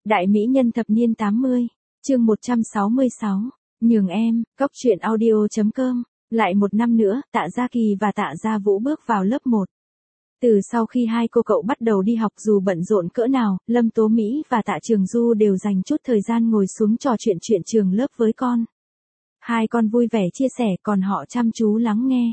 Đại mỹ nhân thập niên 80, chương 166, nhường em, cóc truyện audio.com, lại một năm nữa, Tạ Gia Kỳ và Tạ Gia Vũ bước vào lớp 1. Từ sau khi hai cô cậu bắt đầu đi học dù bận rộn cỡ nào, Lâm Tố Mỹ và Tạ Trường Du đều dành chút thời gian ngồi xuống trò chuyện chuyện trường lớp với con. Hai con vui vẻ chia sẻ còn họ chăm chú lắng nghe.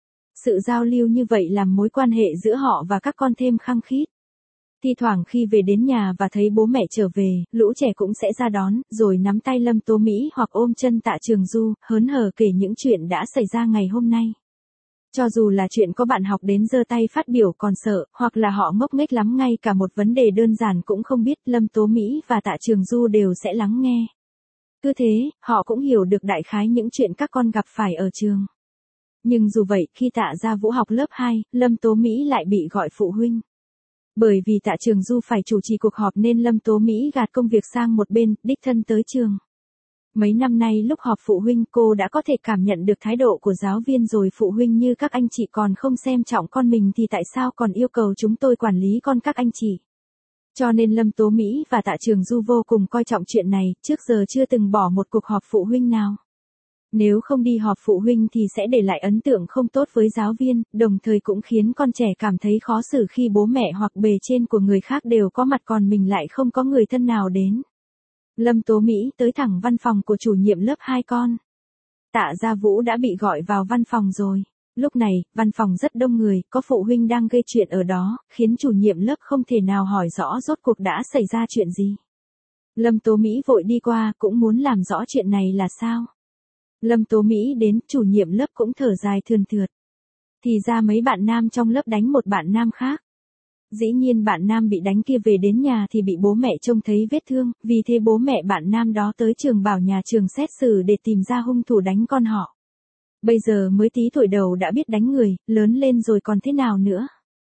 Sự giao lưu như vậy làm mối quan hệ giữa họ và các con thêm khăng khít. Thi thoảng khi về đến nhà và thấy bố mẹ trở về, lũ trẻ cũng sẽ ra đón, rồi nắm tay Lâm Tố Mỹ hoặc ôm chân Tạ Trường Du, hớn hở kể những chuyện đã xảy ra ngày hôm nay. Cho dù là chuyện có bạn học đến giơ tay phát biểu còn sợ, hoặc là họ ngốc nghếch lắm ngay cả một vấn đề đơn giản cũng không biết, Lâm Tố Mỹ và Tạ Trường Du đều sẽ lắng nghe. Cứ thế, họ cũng hiểu được đại khái những chuyện các con gặp phải ở trường. Nhưng dù vậy, khi Tạ Gia Vũ học lớp 2, Lâm Tố Mỹ lại bị gọi phụ huynh. Bởi vì Tạ Trường Du phải chủ trì cuộc họp nên Lâm Tố Mỹ gạt công việc sang một bên, đích thân tới trường. Mấy năm nay lúc họp phụ huynh cô đã có thể cảm nhận được thái độ của giáo viên rồi, phụ huynh như các anh chị còn không xem trọng con mình thì tại sao còn yêu cầu chúng tôi quản lý con các anh chị. Cho nên Lâm Tố Mỹ và Tạ Trường Du vô cùng coi trọng chuyện này, trước giờ chưa từng bỏ một cuộc họp phụ huynh nào. Nếu không đi họp phụ huynh thì sẽ để lại ấn tượng không tốt với giáo viên, đồng thời cũng khiến con trẻ cảm thấy khó xử khi bố mẹ hoặc bề trên của người khác đều có mặt còn mình lại không có người thân nào đến. Lâm Tố Mỹ tới thẳng văn phòng của chủ nhiệm lớp 2 con. Tạ Gia Vũ đã bị gọi vào văn phòng rồi. Lúc này, văn phòng rất đông người, có phụ huynh đang gây chuyện ở đó, khiến chủ nhiệm lớp không thể nào hỏi rõ rốt cuộc đã xảy ra chuyện gì. Lâm Tố Mỹ vội đi qua, cũng muốn làm rõ chuyện này là sao. Lâm Tố Mỹ đến, chủ nhiệm lớp cũng thở dài thườn thượt. Thì ra mấy bạn nam trong lớp đánh một bạn nam khác. Dĩ nhiên bạn nam bị đánh kia về đến nhà thì bị bố mẹ trông thấy vết thương, vì thế bố mẹ bạn nam đó tới trường bảo nhà trường xét xử để tìm ra hung thủ đánh con họ. Bây giờ mới tí tuổi đầu đã biết đánh người, lớn lên rồi còn thế nào nữa.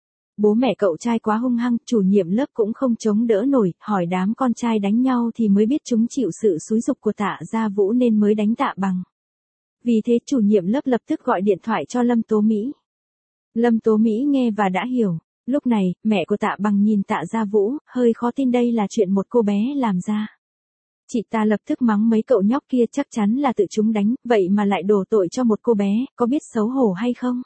Bố mẹ cậu trai quá hung hăng, chủ nhiệm lớp cũng không chống đỡ nổi, hỏi đám con trai đánh nhau thì mới biết chúng chịu sự xúi giục của Tạ Gia Vũ nên mới đánh Tạ Bằng. Vì thế chủ nhiệm lớp lập tức gọi điện thoại cho Lâm Tố Mỹ. Lâm Tố Mỹ nghe và đã hiểu. Lúc này, mẹ của Tạ Bằng nhìn Tạ Gia Vũ, hơi khó tin đây là chuyện một cô bé làm ra. Chị ta lập tức mắng mấy cậu nhóc kia chắc chắn là tự chúng đánh, vậy mà lại đổ tội cho một cô bé, có biết xấu hổ hay không?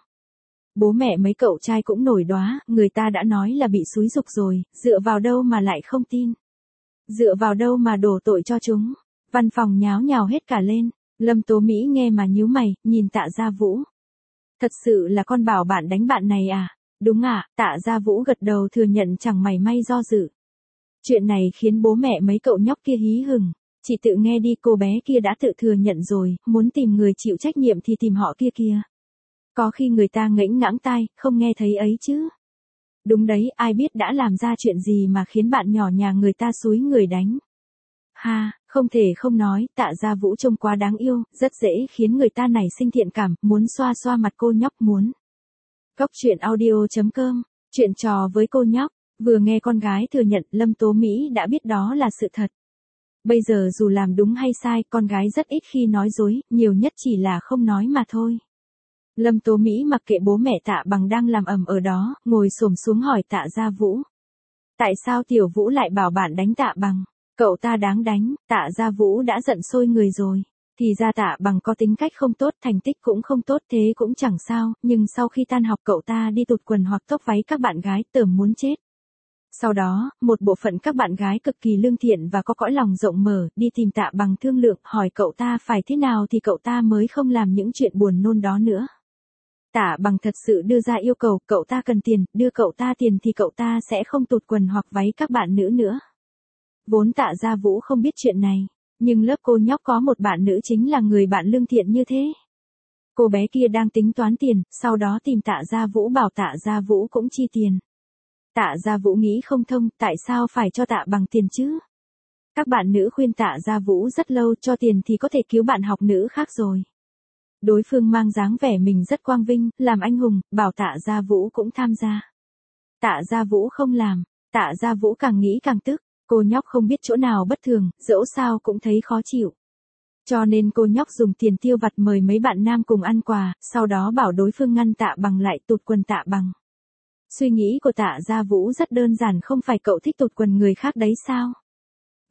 Bố mẹ mấy cậu trai cũng nổi đoá, người ta đã nói là bị xúi giục rồi, dựa vào đâu mà lại không tin? Dựa vào đâu mà đổ tội cho chúng? Văn phòng nháo nhào hết cả lên. Lâm Tố Mỹ nghe mà nhíu mày, nhìn Tạ Gia Vũ. Thật sự là con bảo bạn đánh bạn này à? Đúng ạ, Tạ Gia Vũ gật đầu thừa nhận chẳng mảy may do dự. Chuyện này khiến bố mẹ mấy cậu nhóc kia hí hửng. Chị tự nghe đi, cô bé kia đã tự thừa nhận rồi, muốn tìm người chịu trách nhiệm thì tìm họ kia kìa. Có khi người ta ngẫnh ngãng tai, không nghe thấy ấy chứ. Đúng đấy, ai biết đã làm ra chuyện gì mà khiến bạn nhỏ nhà người ta xúi người đánh. Ha, không thể không nói, Tạ Gia Vũ trông quá đáng yêu, rất dễ khiến người ta nảy sinh thiện cảm, muốn xoa xoa mặt cô nhóc muốn. Cóc truyện audio.com, chuyện trò với cô nhóc, vừa nghe con gái thừa nhận Lâm Tố Mỹ đã biết đó là sự thật. Bây giờ dù làm đúng hay sai, con gái rất ít khi nói dối, nhiều nhất chỉ là không nói mà thôi. Lâm Tố Mỹ mặc kệ bố mẹ Tạ Bằng đang làm ầm ở đó, ngồi xổm xuống hỏi Tạ Gia Vũ. Tại sao Tiểu Vũ lại bảo bạn đánh Tạ Bằng? Cậu ta đáng đánh, Tạ Gia Vũ đã giận sôi người rồi. Thì ra Tạ Bằng có tính cách không tốt, thành tích cũng không tốt, thế cũng chẳng sao, nhưng sau khi tan học cậu ta đi tụt quần hoặc tốc váy các bạn gái, tởm muốn chết. Sau đó, một bộ phận các bạn gái cực kỳ lương thiện và có cõi lòng rộng mở, đi tìm Tạ Bằng thương lượng, hỏi cậu ta phải thế nào thì cậu ta mới không làm những chuyện buồn nôn đó nữa. Tạ Bằng thật sự đưa ra yêu cầu, cậu ta cần tiền, đưa cậu ta tiền thì cậu ta sẽ không tụt quần hoặc váy các bạn nữ nữa. Vốn Tạ Gia Vũ không biết chuyện này. Nhưng lớp cô nhóc có một bạn nữ chính là người bạn lương thiện như thế. Cô bé kia đang tính toán tiền, sau đó tìm Tạ Gia Vũ bảo Tạ Gia Vũ cũng chi tiền. Tạ Gia Vũ nghĩ không thông, tại sao phải cho Tạ Bằng tiền chứ? Các bạn nữ khuyên Tạ Gia Vũ rất lâu, cho tiền thì có thể cứu bạn học nữ khác rồi. Đối phương mang dáng vẻ mình rất quang vinh, làm anh hùng, bảo Tạ Gia Vũ cũng tham gia. Tạ Gia Vũ không làm, Tạ Gia Vũ càng nghĩ càng tức. Cô nhóc không biết chỗ nào bất thường, dẫu sao cũng thấy khó chịu. Cho nên cô nhóc dùng tiền tiêu vặt mời mấy bạn nam cùng ăn quà, sau đó bảo đối phương ngăn Tạ Bằng lại, tụt quần Tạ Bằng. Suy nghĩ của Tạ Gia Vũ rất đơn giản, không phải cậu thích tụt quần người khác đấy sao?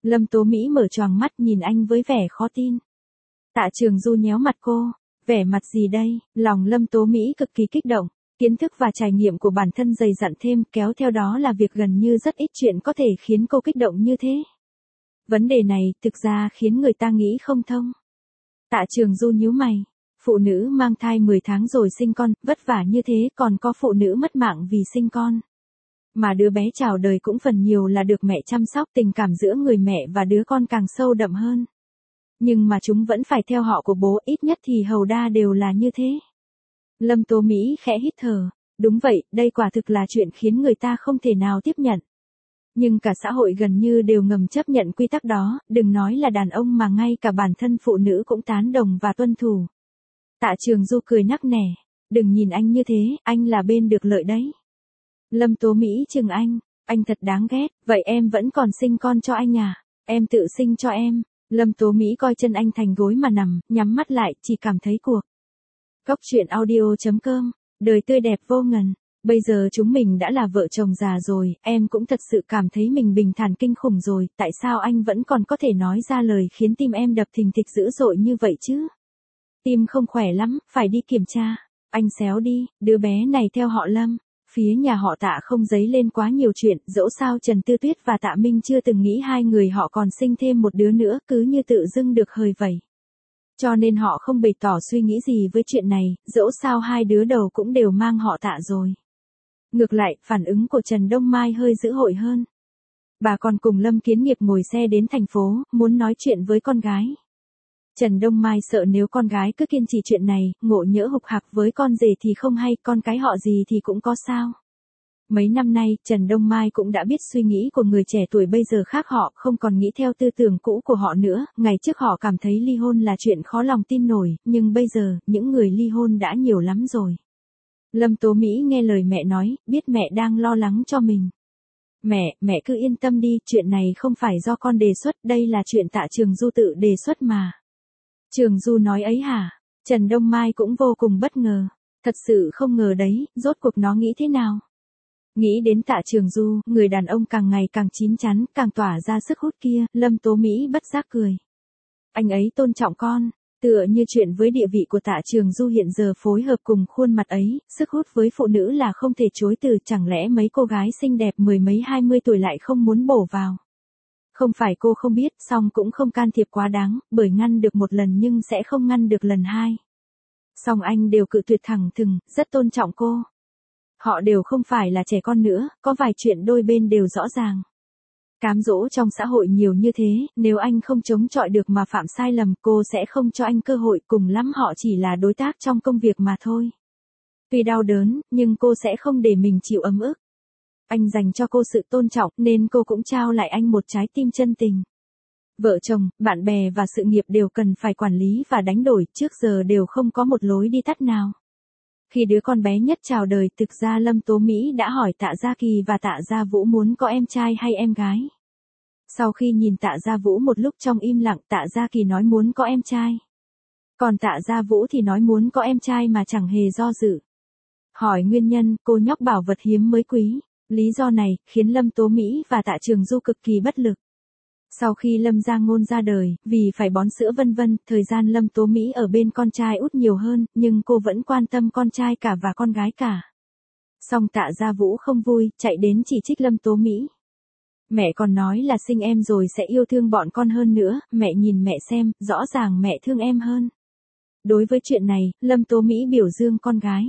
Lâm Tố Mỹ mở choàng mắt nhìn anh với vẻ khó tin. Tạ Trường Du nhéo mặt cô, vẻ mặt gì đây, lòng Lâm Tố Mỹ cực kỳ kích động, kiến thức và trải nghiệm của bản thân dày dặn thêm, kéo theo đó là việc gần như rất ít chuyện có thể khiến cô kích động như thế. Vấn đề này thực ra khiến người ta nghĩ không thông. Tạ Trường Du nhíu mày, phụ nữ mang thai 10 tháng rồi sinh con, vất vả như thế, còn có phụ nữ mất mạng vì sinh con. Mà đứa bé chào đời cũng phần nhiều là được mẹ chăm sóc, tình cảm giữa người mẹ và đứa con càng sâu đậm hơn. Nhưng mà chúng vẫn phải theo họ của bố, ít nhất thì hầu đa đều là như thế. Lâm Tố Mỹ khẽ hít thở, đúng vậy, đây quả thực là chuyện khiến người ta không thể nào tiếp nhận. Nhưng cả xã hội gần như đều ngầm chấp nhận quy tắc đó, đừng nói là đàn ông mà ngay cả bản thân phụ nữ cũng tán đồng và tuân thủ. Tạ Trường Du cười nắc nẻ, đừng nhìn anh như thế, anh là bên được lợi đấy. Lâm Tố Mỹ chừng anh thật đáng ghét, vậy em vẫn còn sinh con cho anh à, em tự sinh cho em. Lâm Tố Mỹ coi chân anh thành gối mà nằm, nhắm mắt lại, chỉ cảm thấy cuộc. Cốc truyện audio.com, đời tươi đẹp vô ngần. Bây giờ chúng mình đã là vợ chồng già rồi, em cũng thật sự cảm thấy mình bình thản kinh khủng rồi, tại sao anh vẫn còn có thể nói ra lời khiến tim em đập thình thịch dữ dội như vậy chứ? Tim không khỏe lắm, phải đi kiểm tra. Anh xéo đi, đứa bé này theo họ Lâm. Phía nhà họ Tạ không dấy lên quá nhiều chuyện, dẫu sao Trần Tư Tuyết và Tạ Minh chưa từng nghĩ hai người họ còn sinh thêm một đứa nữa, cứ như tự dưng được hời vẩy. Cho nên họ không bày tỏ suy nghĩ gì với chuyện này, dẫu sao hai đứa đầu cũng đều mang họ Tạ rồi. Ngược lại, phản ứng của Trần Đông Mai hơi dữ dội hơn. Bà còn cùng Lâm Kiến Nghiệp ngồi xe đến thành phố, muốn nói chuyện với con gái. Trần Đông Mai sợ nếu con gái cứ kiên trì chuyện này, ngộ nhỡ hục hạc với con rể thì không hay, con cái họ gì thì cũng có sao. Mấy năm nay, Trần Đông Mai cũng đã biết suy nghĩ của người trẻ tuổi bây giờ khác họ, không còn nghĩ theo tư tưởng cũ của họ nữa, ngày trước họ cảm thấy ly hôn là chuyện khó lòng tin nổi, nhưng bây giờ, những người ly hôn đã nhiều lắm rồi. Lâm Tố Mỹ nghe lời mẹ nói, biết mẹ đang lo lắng cho mình. Mẹ cứ yên tâm đi, chuyện này không phải do con đề xuất, đây là chuyện Tạ Trường Du tự đề xuất mà. Trường Du nói ấy hả? Trần Đông Mai cũng vô cùng bất ngờ. Thật sự không ngờ đấy, rốt cuộc nó nghĩ thế nào? Nghĩ đến Tạ Trường Du, người đàn ông càng ngày càng chín chắn, càng tỏa ra sức hút kia, Lâm Tố Mỹ bất giác cười. Anh ấy tôn trọng con, tựa như chuyện với địa vị của Tạ Trường Du hiện giờ phối hợp cùng khuôn mặt ấy, sức hút với phụ nữ là không thể chối từ, chẳng lẽ mấy cô gái xinh đẹp mười mấy 20 tuổi lại không muốn bổ vào. Không phải cô không biết, song cũng không can thiệp quá đáng, bởi ngăn được một lần nhưng sẽ không ngăn được lần hai. Song anh đều cự tuyệt thẳng thừng, rất tôn trọng cô. Họ đều không phải là trẻ con nữa, có vài chuyện đôi bên đều rõ ràng. Cám dỗ trong xã hội nhiều như thế, nếu anh không chống chọi được mà phạm sai lầm, cô sẽ không cho anh cơ hội, cùng lắm họ chỉ là đối tác trong công việc mà thôi. Tuy đau đớn, nhưng cô sẽ không để mình chịu ấm ức. Anh dành cho cô sự tôn trọng, nên cô cũng trao lại anh một trái tim chân tình. Vợ chồng, bạn bè và sự nghiệp đều cần phải quản lý và đánh đổi, trước giờ đều không có một lối đi tắt nào. Khi đứa con bé nhất chào đời, thực ra Lâm Tố Mỹ đã hỏi Tạ Gia Kỳ và Tạ Gia Vũ muốn có em trai hay em gái. Sau khi nhìn Tạ Gia Vũ một lúc trong im lặng, Tạ Gia Kỳ nói muốn có em trai. Còn Tạ Gia Vũ thì nói muốn có em trai mà chẳng hề do dự. Hỏi nguyên nhân, cô nhóc bảo vật hiếm mới quý. Lý do này, khiến Lâm Tố Mỹ và Tạ Trường Du cực kỳ bất lực. Sau khi Lâm Gia Ngôn ra đời, vì phải bón sữa vân vân, thời gian Lâm Tố Mỹ ở bên con trai út nhiều hơn, nhưng cô vẫn quan tâm con trai cả và con gái cả. Song Tạ Gia Vũ không vui, chạy đến chỉ trích Lâm Tố Mỹ. Mẹ còn nói là sinh em rồi sẽ yêu thương bọn con hơn nữa, mẹ nhìn mẹ xem, rõ ràng mẹ thương em hơn. Đối với chuyện này, Lâm Tố Mỹ biểu dương con gái.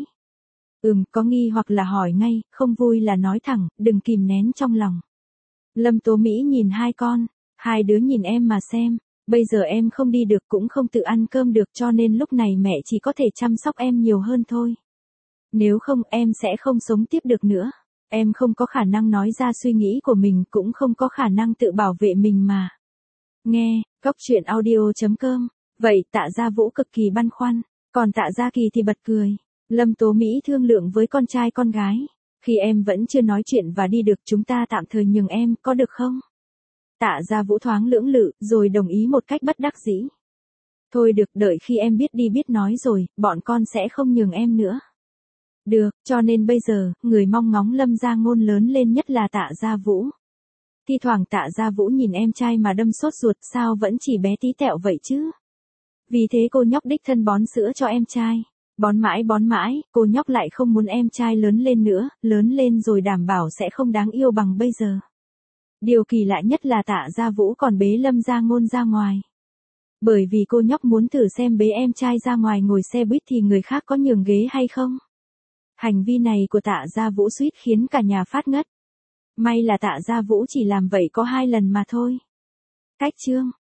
Có nghi hoặc là hỏi ngay, không vui là nói thẳng, đừng kìm nén trong lòng. Lâm Tố Mỹ nhìn hai con, hai đứa nhìn em mà xem, bây giờ em không đi được cũng không tự ăn cơm được cho nên lúc này mẹ chỉ có thể chăm sóc em nhiều hơn thôi. Nếu không em sẽ không sống tiếp được nữa, em không có khả năng nói ra suy nghĩ của mình cũng không có khả năng tự bảo vệ mình mà. Nghe, Cốc truyện audio.com, vậy Tạ Gia Vũ cực kỳ băn khoăn, còn Tạ Gia Kỳ thì bật cười. Lâm Tố Mỹ thương lượng với con trai con gái. Khi em vẫn chưa nói chuyện và đi được chúng ta tạm thời nhường em, có được không? Tạ Gia Vũ thoáng lưỡng lự, rồi đồng ý một cách bất đắc dĩ. Thôi được, đợi khi em biết đi biết nói rồi, bọn con sẽ không nhường em nữa. Được, cho nên bây giờ, người mong ngóng Lâm Gia Ngôn lớn lên nhất là Tạ Gia Vũ. Thi thoảng Tạ Gia Vũ nhìn em trai mà đâm sốt ruột, sao vẫn chỉ bé tí tẹo vậy chứ? Vì thế cô nhóc đích thân bón sữa cho em trai. Bón mãi, cô nhóc lại không muốn em trai lớn lên nữa, lớn lên rồi đảm bảo sẽ không đáng yêu bằng bây giờ. Điều kỳ lạ nhất là Tạ Gia Vũ còn bế Lâm Gia Ngôn ra ngoài. Bởi vì cô nhóc muốn thử xem bế em trai ra ngoài ngồi xe buýt thì người khác có nhường ghế hay không. Hành vi này của Tạ Gia Vũ suýt khiến cả nhà phát ngất. May là Tạ Gia Vũ chỉ làm vậy có 2 lần mà thôi. Cách chương